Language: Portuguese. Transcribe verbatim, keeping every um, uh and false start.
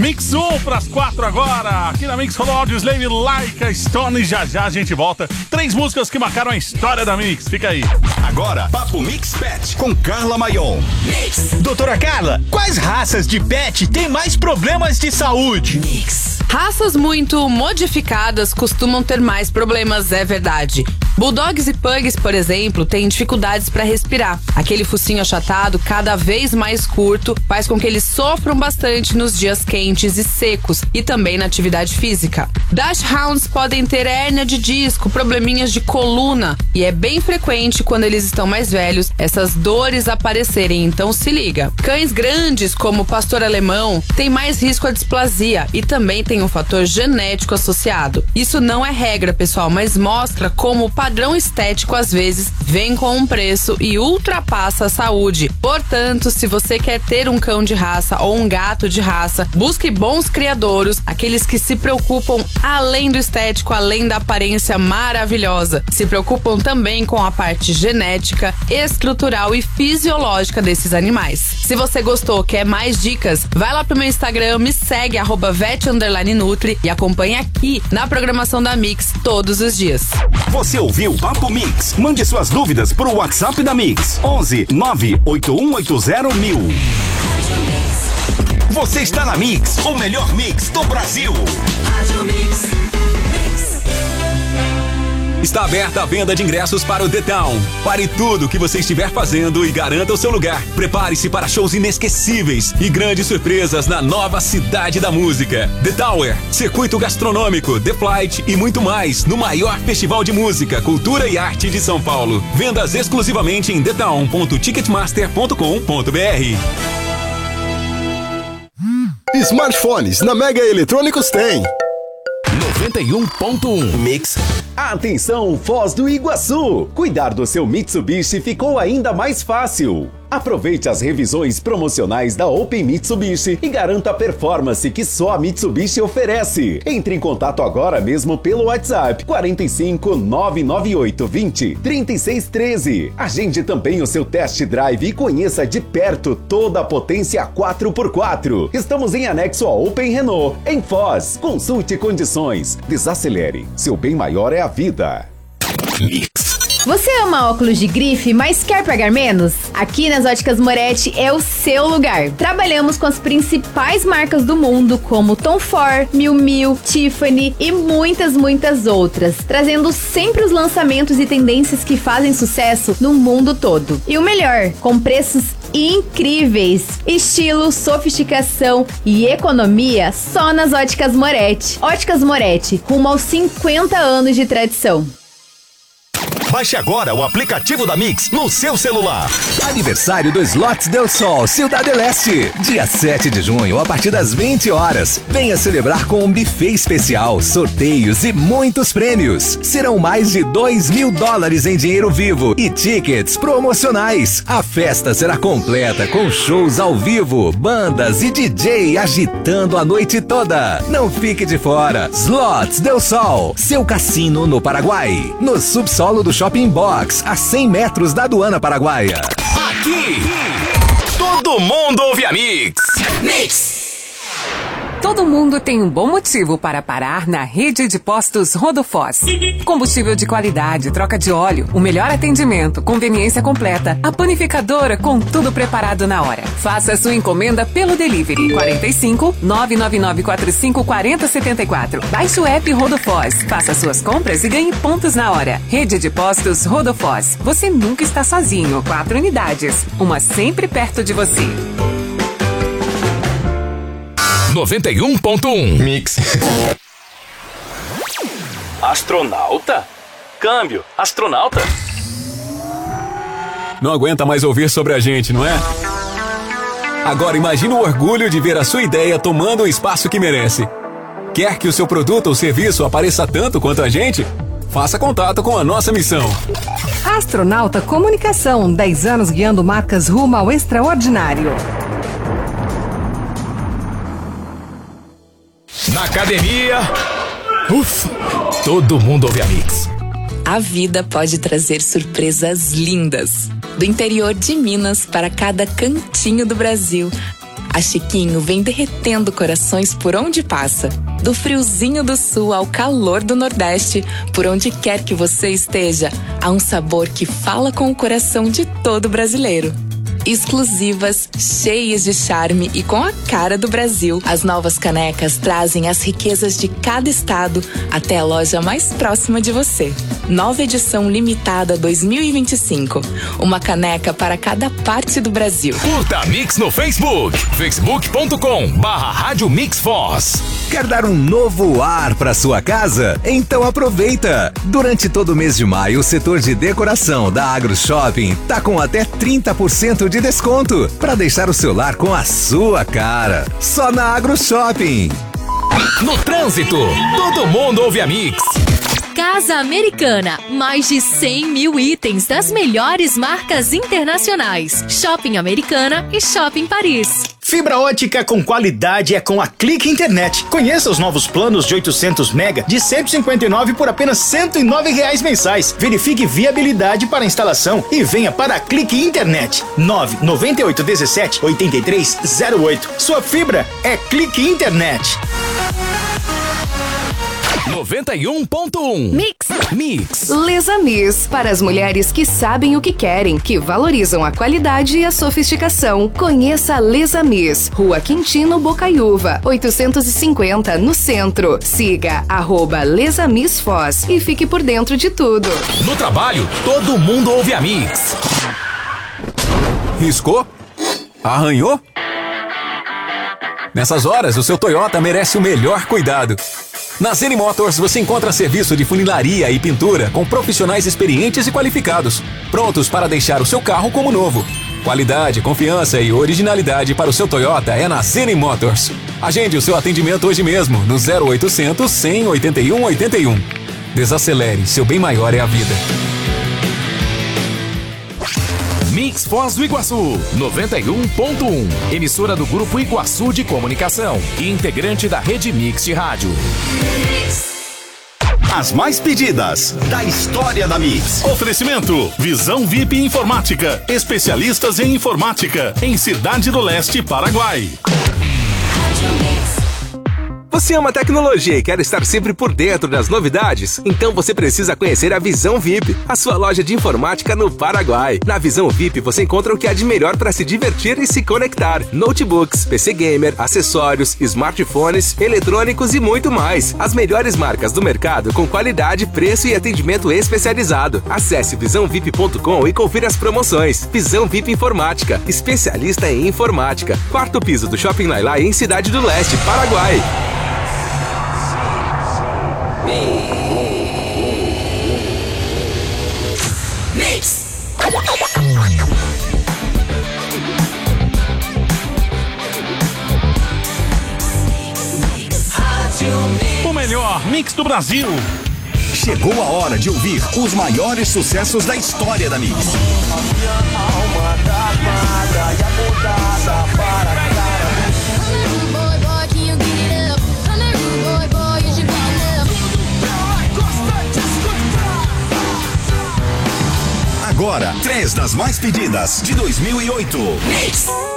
Mix um pras quatro agora. Aqui na Mix rolou Audio Slave, Like a Stone. Já já a gente volta. Três músicas que marcaram a história da Mix. Fica aí. Agora, Papo Mix Pet com Carla Maion. Mix. Doutora Carla, quais raças de pet têm mais problemas de saúde? Mix. Raças muito modificadas costumam ter mais problemas, é verdade. Bulldogs e Pugs, por exemplo, têm dificuldades para respirar. Aquele focinho achatado, cada vez mais curto, faz com que eles sofram bastante nos dias quentes e secos e também na atividade física. Dachshunds podem ter hérnia de disco, probleminhas de coluna, e é bem frequente quando eles estão mais velhos essas dores aparecerem, então se liga. Cães grandes, como o pastor alemão, têm mais risco à displasia e também tem um fator genético associado. Isso não é regra, pessoal, mas mostra como o padrão estético às vezes vem com um preço e ultrapassa a saúde. Portanto, se você quer ter um cão de raça ou um gato de raça, busque bons criadouros, aqueles que se preocupam além do estético, além da aparência maravilhosa. Se preocupam também com a parte genética, estrutural e fisiológica desses animais. Se você gostou, quer mais dicas, vai lá pro meu Instagram, me segue, arroba vet underline nutri, e acompanha aqui na programação da Mix todos os dias. Você ouviu Papo Mix? Mande suas dúvidas pro WhatsApp da Mix. onze nove oito um oito zero mil. Você está na Mix, o melhor mix do Brasil. Está aberta a venda de ingressos para o The Town. Pare tudo o que você estiver fazendo e garanta o seu lugar. Prepare-se para shows inesquecíveis e grandes surpresas na nova cidade da música. The Tower, circuito gastronômico, The Flight e muito mais no maior festival de música, cultura e arte de São Paulo. Vendas exclusivamente em the town ponto ticketmaster ponto com ponto b r. Smartphones na Mega Eletrônicos tem noventa e um ponto um Mix. Atenção, Foz do Iguaçu! Cuidar do seu Mitsubishi ficou ainda mais fácil. Aproveite as revisões promocionais da Open Mitsubishi e garanta a performance que só a Mitsubishi oferece. Entre em contato agora mesmo pelo WhatsApp quarenta e cinco, nove nove oito, vinte, trinta e seis treze. Agende também o seu test drive e conheça de perto toda a potência quatro por quatro. Estamos em anexo a Open Renault, em Foz. Consulte condições. Desacelere. Seu bem maior é a vida. Mix. Você ama óculos de grife, mas quer pagar menos? Aqui nas Óticas Moretti é o seu lugar. Trabalhamos com as principais marcas do mundo, como Tom Ford, Miu Miu, Tiffany e muitas, muitas outras, trazendo sempre os lançamentos e tendências que fazem sucesso no mundo todo. E o melhor, com preços incríveis. Estilo, sofisticação e economia só nas Óticas Moretti. Óticas Moretti, rumo aos cinquenta anos de tradição. Baixe agora o aplicativo da Mix no seu celular. Aniversário do Slots Del Sol, Cidade Leste. Dia sete de junho, a partir das vinte horas. Venha celebrar com um buffet especial, sorteios e muitos prêmios. Serão mais de dois mil dólares em dinheiro vivo e tickets promocionais. A festa será completa com shows ao vivo, bandas e D J agitando a noite toda. Não fique de fora. Slots Del Sol, seu cassino no Paraguai. No subsolo do Shopping Box, a cem metros da aduana paraguaia. Aqui, todo mundo ouve a Mix. Mix! Todo mundo tem um bom motivo para parar na rede de postos Rodofoz. Combustível de qualidade, troca de óleo, o melhor atendimento, conveniência completa, a panificadora com tudo preparado na hora. Faça sua encomenda pelo delivery quarenta e cinco, nove nove nove quatro cinco quatro zero sete quatro. Baixe o app Rodofoz, faça suas compras e ganhe pontos na hora. Rede de postos Rodofoz. Você nunca está sozinho. Quatro unidades, uma sempre perto de você. noventa e um ponto um Mix. Astronauta? Câmbio, astronauta? Não aguenta mais ouvir sobre a gente, não é? Agora imagine o orgulho de ver a sua ideia tomando o espaço que merece. Quer que o seu produto ou serviço apareça tanto quanto a gente? Faça contato com a nossa missão. Astronauta Comunicação, dez anos guiando marcas rumo ao extraordinário. Na academia, ufa, todo mundo ouve a Mix. A vida pode trazer surpresas lindas. Do interior de Minas para cada cantinho do Brasil. A Chiquinho vem derretendo corações por onde passa. Do friozinho do sul ao calor do Nordeste, por onde quer que você esteja, há um sabor que fala com o coração de todo brasileiro. Exclusivas, cheias de charme e com a cara do Brasil, as novas canecas trazem as riquezas de cada estado até a loja mais próxima de você. Nova edição limitada dois mil e vinte e cinco. Uma caneca para cada parte do Brasil. Curta a Mix no Facebook. facebook ponto com barra Rádio Mix Foz. Quer dar um novo ar para sua casa? Então aproveita! Durante todo o mês de maio, o setor de decoração da Agro Shopping tá com até trinta por cento de desconto para deixar o seu lar com a sua cara. Só na Agro Shopping. No trânsito, todo mundo ouve a Mix. Casa Americana, mais de cem mil itens das melhores marcas internacionais. Shopping Americana e Shopping Paris. Fibra ótica com qualidade é com a Clique Internet. Conheça os novos planos de oitocentos mega de cento e cinquenta e nove por apenas cento e nove reais mensais. Verifique viabilidade para instalação e venha para a Clique Internet. nove nove oito um sete oito três zero oito. Sua fibra é Clique Internet. noventa e um ponto um. Mix. Mix. Lesamis, para as mulheres que sabem o que querem, que valorizam a qualidade e a sofisticação. Conheça a Lesamis, Rua Quintino Bocaiúva, oitocentos e cinquenta, no centro. Siga arroba Lesamis Foz e fique por dentro de tudo. No trabalho, todo mundo ouve a Mix. Riscou? Arranhou? Nessas horas, o seu Toyota merece o melhor cuidado. Na Zene Motors você encontra serviço de funilaria e pintura com profissionais experientes e qualificados, prontos para deixar o seu carro como novo. Qualidade, confiança e originalidade para o seu Toyota é na Zene Motors. Agende o seu atendimento hoje mesmo no zero oitocentos, cem, oitenta e um, oitenta e um. Desacelere, seu bem maior é a vida. Mix Foz do Iguaçu, noventa e um ponto um. Emissora do Grupo Iguaçu de Comunicação e integrante da Rede Mix de Rádio. As mais pedidas da história da Mix. Oferecimento: Visão V I P Informática. Especialistas em informática. Em Cidade do Leste, Paraguai. Você ama tecnologia e quer estar sempre por dentro das novidades? Então você precisa conhecer a Visão V I P, a sua loja de informática no Paraguai. Na Visão V I P você encontra o que há de melhor para se divertir e se conectar. Notebooks, P C gamer, acessórios, smartphones, eletrônicos e muito mais. As melhores marcas do mercado com qualidade, preço e atendimento especializado. Acesse visão vip ponto com e confira as promoções. Visão V I P Informática, especialista em informática. Quarto piso do Shopping Lailai em Cidade do Leste, Paraguai. Mix. O melhor mix do Brasil. Chegou a hora de ouvir os maiores sucessos da história da Mix. Agora, três das mais pedidas de dois mil e oito. Mix.